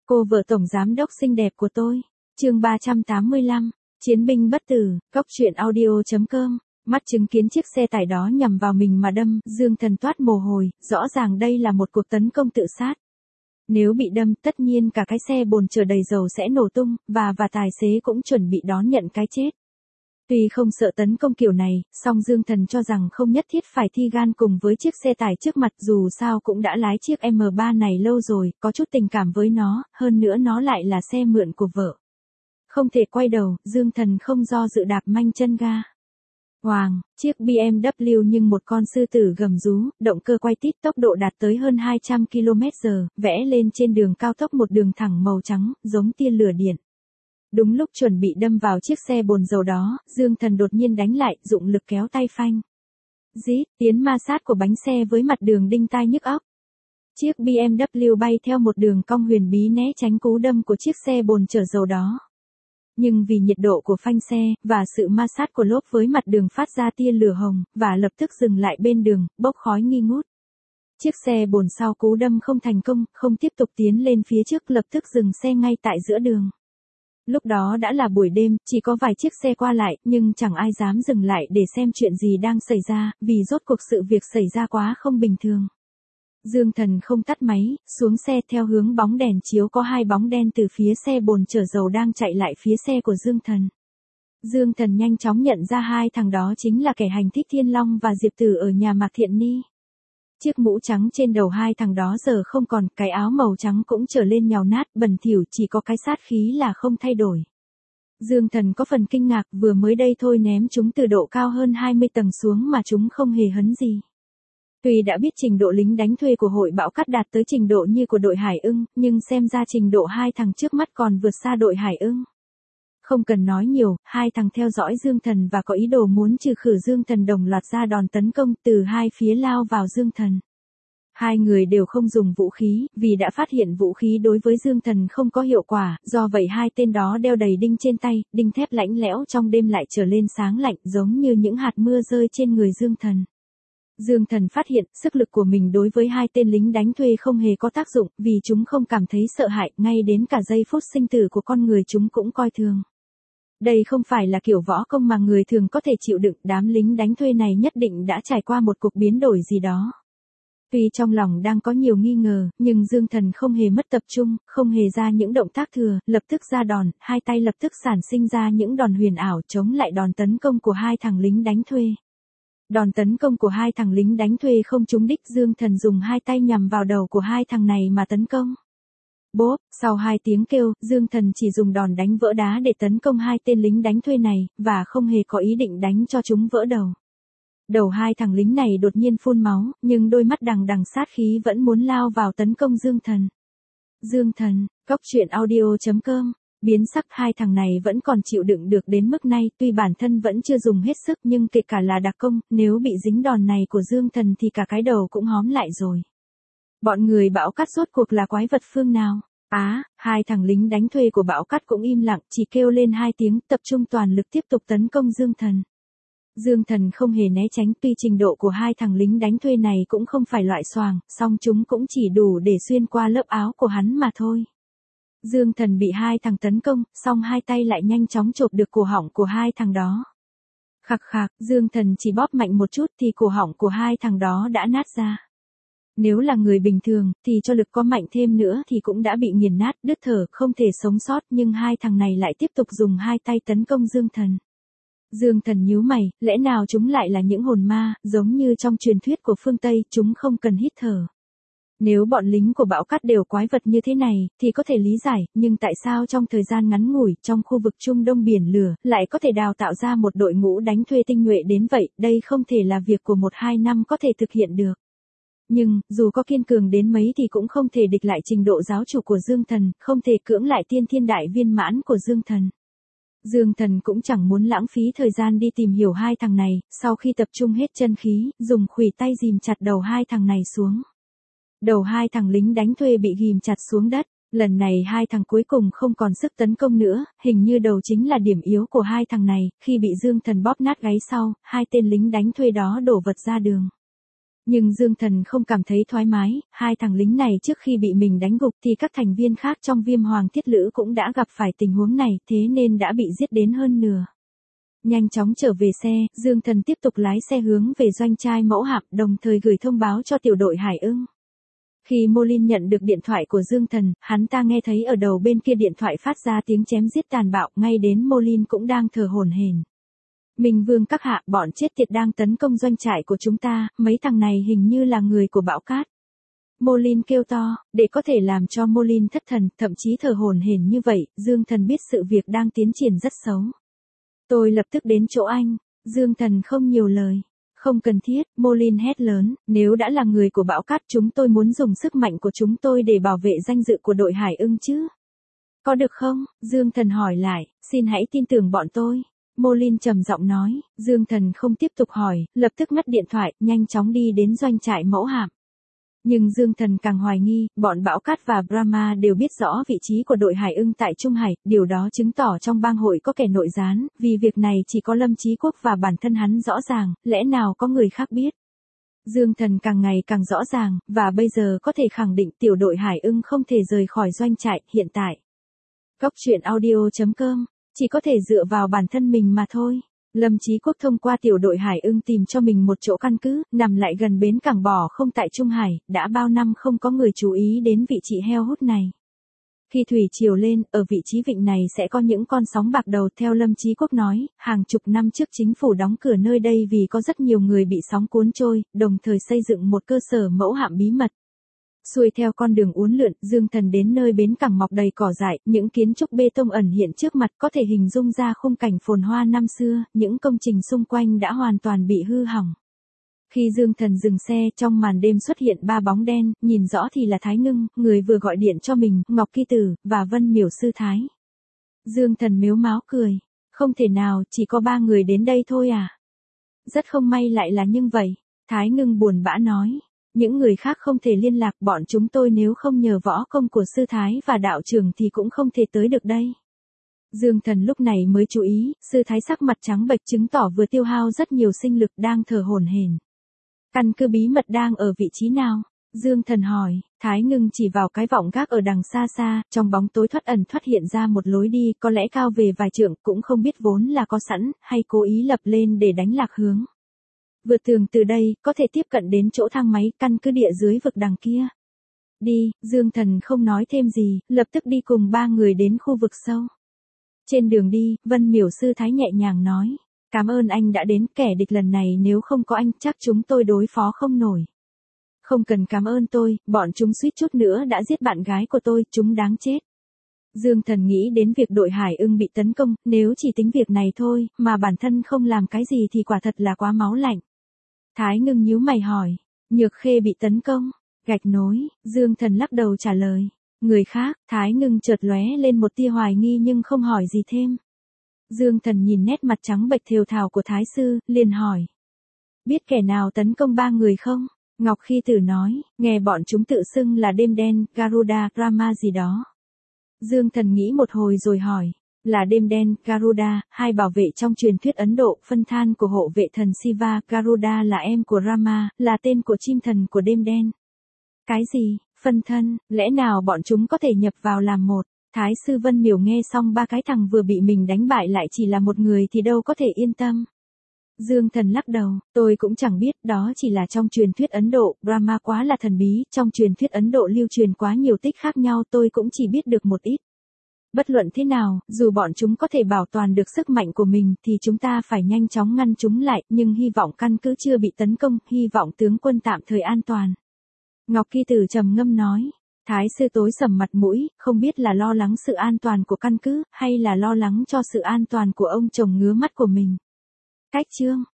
Cô vợ tổng giám đốc xinh đẹp của tôi. Chương 385. Chiến binh bất tử. Góc truyện audio.com. Mắt chứng kiến chiếc xe tải đó nhằm vào mình mà đâm, Dương Thần toát mồ hôi, rõ ràng đây là một cuộc tấn công tự sát. Nếu bị đâm, tất nhiên cả cái xe bồn chở đầy dầu sẽ nổ tung, và tài xế cũng chuẩn bị đón nhận cái chết. Tuy không sợ tấn công kiểu này, song Dương Thần cho rằng không nhất thiết phải thi gan cùng với chiếc xe tải trước mặt, dù sao cũng đã lái chiếc M3 này lâu rồi, có chút tình cảm với nó, hơn nữa nó lại là xe mượn của vợ. Không thể quay đầu, Dương Thần không do dự đạp manh chân ga. Hoàng, chiếc BMW nhưng một con sư tử gầm rú, động cơ quay tít, tốc độ đạt tới hơn 200 km/h, vẽ lên trên đường cao tốc một đường thẳng màu trắng, giống tia lửa điện. Đúng lúc chuẩn bị đâm vào chiếc xe bồn dầu đó, Dương Thần đột nhiên đánh lại, dụng lực kéo tay phanh. Rít, tiếng ma sát của bánh xe với mặt đường đinh tai nhức óc. Chiếc BMW bay theo một đường cong huyền bí né tránh cú đâm của chiếc xe bồn chở dầu đó. Nhưng vì nhiệt độ của phanh xe, và sự ma sát của lốp với mặt đường phát ra tia lửa hồng, và lập tức dừng lại bên đường, bốc khói nghi ngút. Chiếc xe bồn sau cú đâm không thành công, không tiếp tục tiến lên phía trước, lập tức dừng xe ngay tại giữa đường. Lúc đó đã là buổi đêm, chỉ có vài chiếc xe qua lại, nhưng chẳng ai dám dừng lại để xem chuyện gì đang xảy ra, vì rốt cuộc sự việc xảy ra quá không bình thường. Dương Thần không tắt máy, xuống xe theo hướng bóng đèn chiếu có hai bóng đen từ phía xe bồn chở dầu đang chạy lại phía xe của Dương Thần. Dương Thần nhanh chóng nhận ra hai thằng đó chính là kẻ hành thích Thiên Long và Diệp Tử ở nhà Mạc Thiện Ni. Chiếc mũ trắng trên đầu hai thằng đó giờ không còn, cái áo màu trắng cũng trở lên nhàu nát, bẩn thỉu, chỉ có cái sát khí là không thay đổi. Dương Thần có phần kinh ngạc, vừa mới đây thôi ném chúng từ độ cao hơn 20 tầng xuống mà chúng không hề hấn gì. Tuy đã biết trình độ lính đánh thuê của hội Bão Cát đạt tới trình độ như của đội Hải Ưng, nhưng xem ra trình độ hai thằng trước mắt còn vượt xa đội Hải Ưng. Không cần nói nhiều, hai thằng theo dõi Dương Thần và có ý đồ muốn trừ khử Dương Thần đồng loạt ra đòn tấn công từ hai phía lao vào Dương Thần. Hai người đều không dùng vũ khí, vì đã phát hiện vũ khí đối với Dương Thần không có hiệu quả, do vậy hai tên đó đeo đầy đinh trên tay, đinh thép lạnh lẽo trong đêm lại trở lên sáng lạnh giống như những hạt mưa rơi trên người Dương Thần. Dương Thần phát hiện, sức lực của mình đối với hai tên lính đánh thuê không hề có tác dụng, vì chúng không cảm thấy sợ hãi, ngay đến cả giây phút sinh tử của con người chúng cũng coi thường. Đây không phải là kiểu võ công mà người thường có thể chịu đựng, đám lính đánh thuê này nhất định đã trải qua một cuộc biến đổi gì đó. Tuy trong lòng đang có nhiều nghi ngờ, nhưng Dương Thần không hề mất tập trung, không hề ra những động tác thừa, lập tức ra đòn, hai tay lập tức sản sinh ra những đòn huyền ảo chống lại đòn tấn công của hai thằng lính đánh thuê. Đòn tấn công của hai thằng lính đánh thuê không trúng đích, Dương Thần dùng hai tay nhằm vào đầu của hai thằng này mà tấn công. Bốp, sau hai tiếng kêu, Dương Thần chỉ dùng đòn đánh vỡ đá để tấn công hai tên lính đánh thuê này, và không hề có ý định đánh cho chúng vỡ đầu. Đầu hai thằng lính này đột nhiên phun máu, nhưng đôi mắt đằng đằng sát khí vẫn muốn lao vào tấn công Dương Thần. Dương Thần, góc truyện audio.com. Biến sắc, hai thằng này vẫn còn chịu đựng được đến mức này, tuy bản thân vẫn chưa dùng hết sức nhưng kể cả là đặc công, nếu bị dính đòn này của Dương Thần thì cả cái đầu cũng hóm lại rồi. Bọn người Bão Cát rốt cuộc là quái vật phương nào? Hai thằng lính đánh thuê của Bão Cát cũng im lặng, chỉ kêu lên hai tiếng, tập trung toàn lực tiếp tục tấn công Dương Thần. Dương Thần không hề né tránh, tuy trình độ của hai thằng lính đánh thuê này cũng không phải loại xoàng, song chúng cũng chỉ đủ để xuyên qua lớp áo của hắn mà thôi. Dương Thần bị hai thằng tấn công, song hai tay lại nhanh chóng chộp được cổ họng của hai thằng đó. Khạc khạc, Dương Thần chỉ bóp mạnh một chút thì cổ họng của hai thằng đó đã nát ra. Nếu là người bình thường, thì cho lực có mạnh thêm nữa thì cũng đã bị nghiền nát, đứt thở, không thể sống sót, nhưng hai thằng này lại tiếp tục dùng hai tay tấn công Dương Thần. Dương Thần nhíu mày, lẽ nào chúng lại là những hồn ma, giống như trong truyền thuyết của phương Tây, chúng không cần hít thở. Nếu bọn lính của Bão Cát đều quái vật như thế này, thì có thể lý giải, nhưng tại sao trong thời gian ngắn ngủi, trong khu vực Trung Đông biển lửa, lại có thể đào tạo ra một đội ngũ đánh thuê tinh nhuệ đến vậy, đây không thể là việc của 1-2 năm có thể thực hiện được. Nhưng, dù có kiên cường đến mấy thì cũng không thể địch lại trình độ giáo chủ của Dương Thần, không thể cưỡng lại tiên thiên đại viên mãn của Dương Thần. Dương Thần cũng chẳng muốn lãng phí thời gian đi tìm hiểu hai thằng này, sau khi tập trung hết chân khí, dùng khuỷu tay ghìm chặt đầu hai thằng này xuống. Đầu hai thằng lính đánh thuê bị ghìm chặt xuống đất, lần này hai thằng cuối cùng không còn sức tấn công nữa, hình như đầu chính là điểm yếu của hai thằng này, khi bị Dương Thần bóp nát gáy sau, hai tên lính đánh thuê đó đổ vật ra đường. Nhưng Dương Thần không cảm thấy thoải mái, hai thằng lính này trước khi bị mình đánh gục thì các thành viên khác trong Viêm Hoàng Thiết Lữ cũng đã gặp phải tình huống này, thế nên đã bị giết đến hơn nửa. Nhanh chóng trở về xe, Dương Thần tiếp tục lái xe hướng về doanh trại mẫu hạm, đồng thời gửi thông báo cho tiểu đội Hải Ưng. Khi Molin nhận được điện thoại của Dương Thần, hắn ta nghe thấy ở đầu bên kia điện thoại phát ra tiếng chém giết tàn bạo, ngay đến Molin cũng đang thở hổn hển. Minh Vương các hạ, bọn chết tiệt đang tấn công doanh trại của chúng ta, mấy thằng này hình như là người của bão cát. Molin kêu to, để có thể làm cho Molin thất thần, thậm chí thở hổn hển như vậy, Dương Thần biết sự việc đang tiến triển rất xấu. Tôi lập tức đến chỗ anh. Dương Thần không nhiều lời. Không cần thiết, Molin hét lớn, nếu đã là người của bão cát chúng tôi muốn dùng sức mạnh của chúng tôi để bảo vệ danh dự của đội Hải Ưng chứ. Có được không? Dương Thần hỏi lại, xin hãy tin tưởng bọn tôi. Molin trầm giọng nói, Dương Thần không tiếp tục hỏi, lập tức ngắt điện thoại, nhanh chóng đi đến doanh trại mẫu hạm. Nhưng Dương Thần càng hoài nghi, bọn Bão Cát và Brahma đều biết rõ vị trí của đội Hải Ưng tại Trung Hải, điều đó chứng tỏ trong bang hội có kẻ nội gián, vì việc này chỉ có Lâm Chí Quốc và bản thân hắn rõ ràng, lẽ nào có người khác biết. Dương Thần càng ngày càng rõ ràng, và bây giờ có thể khẳng định tiểu đội Hải Ưng không thể rời khỏi doanh trại, hiện tại. Góc truyện audio.com, chỉ có thể dựa vào bản thân mình mà thôi. Lâm Chí Quốc thông qua tiểu đội Hải Ưng tìm cho mình một chỗ căn cứ, nằm lại gần bến cảng Bò Không tại Trung Hải, đã bao năm không có người chú ý đến vị trí heo hút này. Khi thủy triều lên, ở vị trí vịnh này sẽ có những con sóng bạc đầu, theo Lâm Chí Quốc nói, hàng chục năm trước chính phủ đóng cửa nơi đây vì có rất nhiều người bị sóng cuốn trôi, đồng thời xây dựng một cơ sở mẫu hạm bí mật. Xuôi theo con đường uốn lượn, Dương Thần đến nơi bến cảng mọc đầy cỏ dại, những kiến trúc bê tông ẩn hiện trước mặt có thể hình dung ra khung cảnh phồn hoa năm xưa, những công trình xung quanh đã hoàn toàn bị hư hỏng. Khi Dương Thần dừng xe, trong màn đêm xuất hiện ba bóng đen, nhìn rõ thì là Thái Ngưng, người vừa gọi điện cho mình, Ngọc Kỳ Tử, và Vân Miểu Sư Thái. Dương Thần mếu máo cười, không thể nào, chỉ có ba người đến đây thôi à? Rất không may lại là như vậy, Thái Ngưng buồn bã nói. Những người khác không thể liên lạc, bọn chúng tôi nếu không nhờ võ công của sư thái và đạo trưởng thì cũng không thể tới được đây. Dương Thần lúc này mới chú ý, sư thái sắc mặt trắng bệch chứng tỏ vừa tiêu hao rất nhiều sinh lực, đang thở hổn hển. Căn cứ bí mật đang ở vị trí nào? Dương Thần hỏi. Thái Ngưng chỉ vào cái vọng gác ở đằng xa xa, trong bóng tối thoát ẩn thoát hiện ra một lối đi, có lẽ cao về vài trượng, cũng không biết vốn là có sẵn, hay cố ý lập lên để đánh lạc hướng. Vượt tường từ đây, có thể tiếp cận đến chỗ thang máy, căn cứ địa dưới vực đằng kia. Đi, Dương Thần không nói thêm gì, lập tức đi cùng ba người đến khu vực sâu. Trên đường đi, Vân Miểu Sư Thái nhẹ nhàng nói, cảm ơn anh đã đến, kẻ địch lần này nếu không có anh, chắc chúng tôi đối phó không nổi. Không cần cảm ơn tôi, bọn chúng suýt chút nữa đã giết bạn gái của tôi, chúng đáng chết. Dương Thần nghĩ đến việc đội Hải Ưng bị tấn công, nếu chỉ tính việc này thôi, mà bản thân không làm cái gì thì quả thật là quá máu lạnh. Thái Ngưng nhíu mày hỏi, Nhược Khê bị tấn công, gạch nối, Dương Thần lắc đầu trả lời, người khác, Thái Ngưng chợt lóe lên một tia hoài nghi nhưng không hỏi gì thêm. Dương Thần nhìn nét mặt trắng bệch thều thào của Thái Sư, liền hỏi, biết kẻ nào tấn công ba người không? Ngọc Khi Tử nói, nghe bọn chúng tự xưng là Đêm Đen, Garuda, Rama gì đó. Dương Thần nghĩ một hồi rồi hỏi, là Đêm Đen, Garuda, hai bảo vệ trong truyền thuyết Ấn Độ, phân than của hộ vệ thần Shiva, Garuda là em của Rama, là tên của chim thần của Đêm Đen. Cái gì, phân thân, lẽ nào bọn chúng có thể nhập vào làm một? Thái Sư Vân Miểu nghe xong ba cái thằng vừa bị mình đánh bại lại chỉ là một người thì đâu có thể yên tâm. Dương Thần lắc đầu, tôi cũng chẳng biết, đó chỉ là trong truyền thuyết Ấn Độ, Brahma quá là thần bí, trong truyền thuyết Ấn Độ lưu truyền quá nhiều tích khác nhau, tôi cũng chỉ biết được một ít. Bất luận thế nào, dù bọn chúng có thể bảo toàn được sức mạnh của mình thì chúng ta phải nhanh chóng ngăn chúng lại, nhưng hy vọng căn cứ chưa bị tấn công, hy vọng tướng quân tạm thời an toàn. Ngọc Kỳ Tử trầm ngâm nói. Thái Sư tối sầm mặt mũi, không biết là lo lắng sự an toàn của căn cứ, hay là lo lắng cho sự an toàn của ông chồng ngứa mắt của mình. Cách chương